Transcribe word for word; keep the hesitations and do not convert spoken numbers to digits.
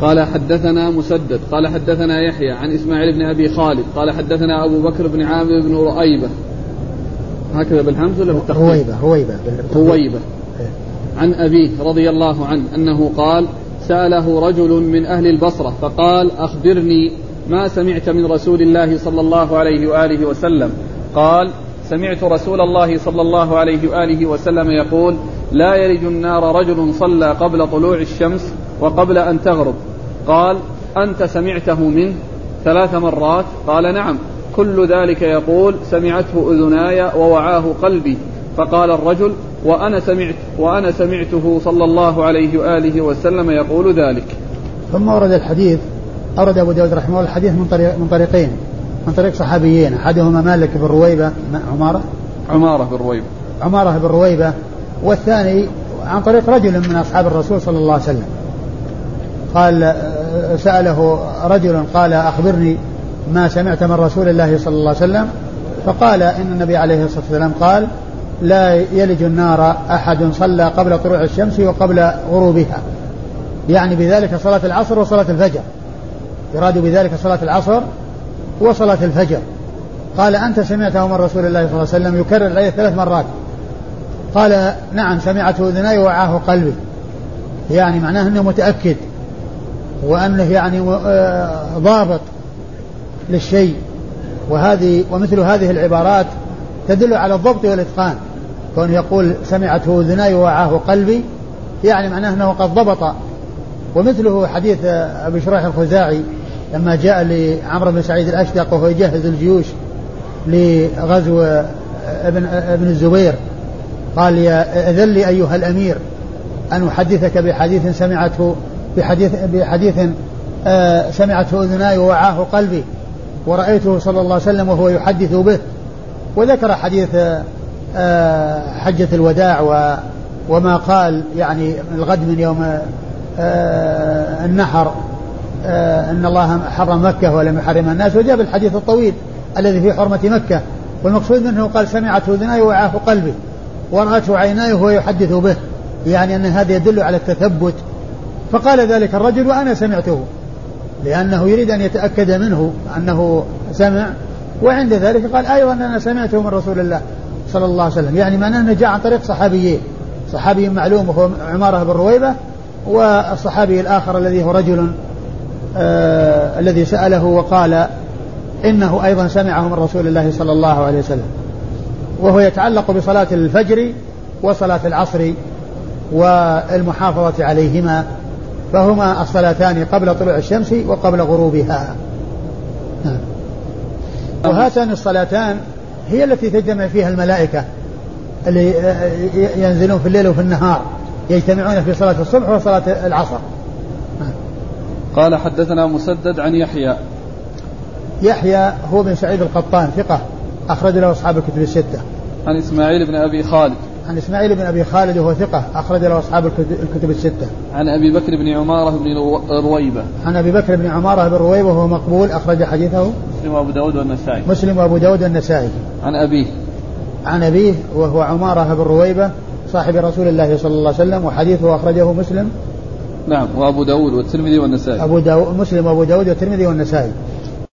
قال حدثنا مسدد قال حدثنا يحيى عن إسماعيل بن أبي خالد قال حدثنا أبو بكر بن عامر بن رؤيبة هكذا بالهمز ولا بالتخفيف؟ هويبة هويبة هويبة عن أبيه رضي الله عنه أنه قال سأله رجل من أهل البصرة فقال أخبرني ما سمعت من رسول الله صلى الله عليه وآله وسلم. قال سمعت رسول الله صلى الله عليه وآله وسلم يقول لا يلج النار رجل صلى قبل طلوع الشمس وقبل أن تغرب. قال أنت سمعته منه ثلاث مرات؟ قال نعم. كل ذلك يقول سمعته أذناي ووعاه قلبي. فقال الرجل وأنا سمعت وأنا سمعته صلى الله عليه وآله وسلم يقول ذلك. ثم ورد الحديث أورد أبو داود رحمه الله الحديث من طريق من طريقين من طريق صحابيين أحدهما مالك بن رويبة عمارة عمارة بن رويبة عمارة بن رويبة والثاني عن طريق رجل من أصحاب الرسول صلى الله عليه وسلم. قال سأله رجل قال أخبرني ما سمعت من رسول الله صلى الله عليه وسلم. فقال إن النبي عليه الصلاة والسلام قال لا يلج النار أحد صلى قبل طلوع الشمس وقبل غروبها، يعني بذلك صلاة العصر وصلاة الفجر، يراد بذلك صلاة العصر وصلاة الفجر. قال أنت سمعته من رسول الله صلى الله عليه وسلم يكرر عليه ثلاث مرات. قال نعم سمعته أذناي ووعاه قلبي، يعني معناه أنه متأكد وأنه يعني ضابط للشيء. وهذه ومثل هذه العبارات تدل على الضبط والإتقان، كون يقول سمعته أذناي ووعاه قلبي يعني معناه أنه قد ضبط. ومثله حديث أبي شريح الخزاعي لما جاء لعمرو بن سعيد الأشدق وهو يجهز الجيوش لغزو ابن, ابن الزبير قال يا أذن لي أيها الأمير أن أحدثك بحديث سمعته بحديث, بحديث آه سمعته أذناي ووعاه قلبي ورأيته صلى الله عليه وسلم وهو يحدث به. وذكر حديث آه حجة الوداع و وما قال يعني الغد من يوم آه النحر آه إن الله حرم مكة ولم يحرم الناس، وجاب الحديث الطويل الذي في حرمة مكة. والمقصود منه قال سمعته أذناي ووعاه قلبي ورأته عيناي وهو يحدث به، يعني أن هذا يدل على التثبت. فقال ذلك الرجل وأنا سمعته، لأنه يريد أن يتأكد منه أنه سمع. وعند ذلك قال أيضا أنا سمعته من رسول الله صلى الله عليه وسلم، يعني معناه أنه جاء عن طريق صحابيين، صحابي معلوم وهو عمارة بن رويبة، والصحابي الآخر الذي هو رجل آه الذي سأله وقال إنه أيضا سمعه من رسول الله صلى الله عليه وسلم، وهو يتعلق بصلاة الفجر وصلاة العصر والمحافظة عليهما، فهما الصلاتان قبل طلوع الشمس وقبل غروبها. وهاتان الصلاتان هي التي تجتمع فيها الملائكة اللي ينزلون في الليل وفي النهار، يجتمعون في صلاة الصبح وصلاة العصر. قال حدثنا مسدد عن يحيى يحيى هو بن سعيد القطان ثقة أخرج له أصحاب الكتب الستة. عن إسماعيل بن أبي خالد عن إسماعيل بن أبي خالد وهو ثقة أخرج له أصحاب الكتب الستة. عن أبي بكر بن عمارة بن رويبة عن أبي بكر بن عمارة بن رويبة وهو مقبول أخرج حديثه مسلم وأبو داود والنسائي مسلم وأبو داود والنسائي. عن أبيه عن أبيه وهو عمارة بن رويبة صاحب رسول الله صلى الله عليه وسلم، وحديثه أخرجه مسلم نعم وأبو داود والترمذي والنسائي أبو داود مسلم وأبو داود والترمذي والنسائي.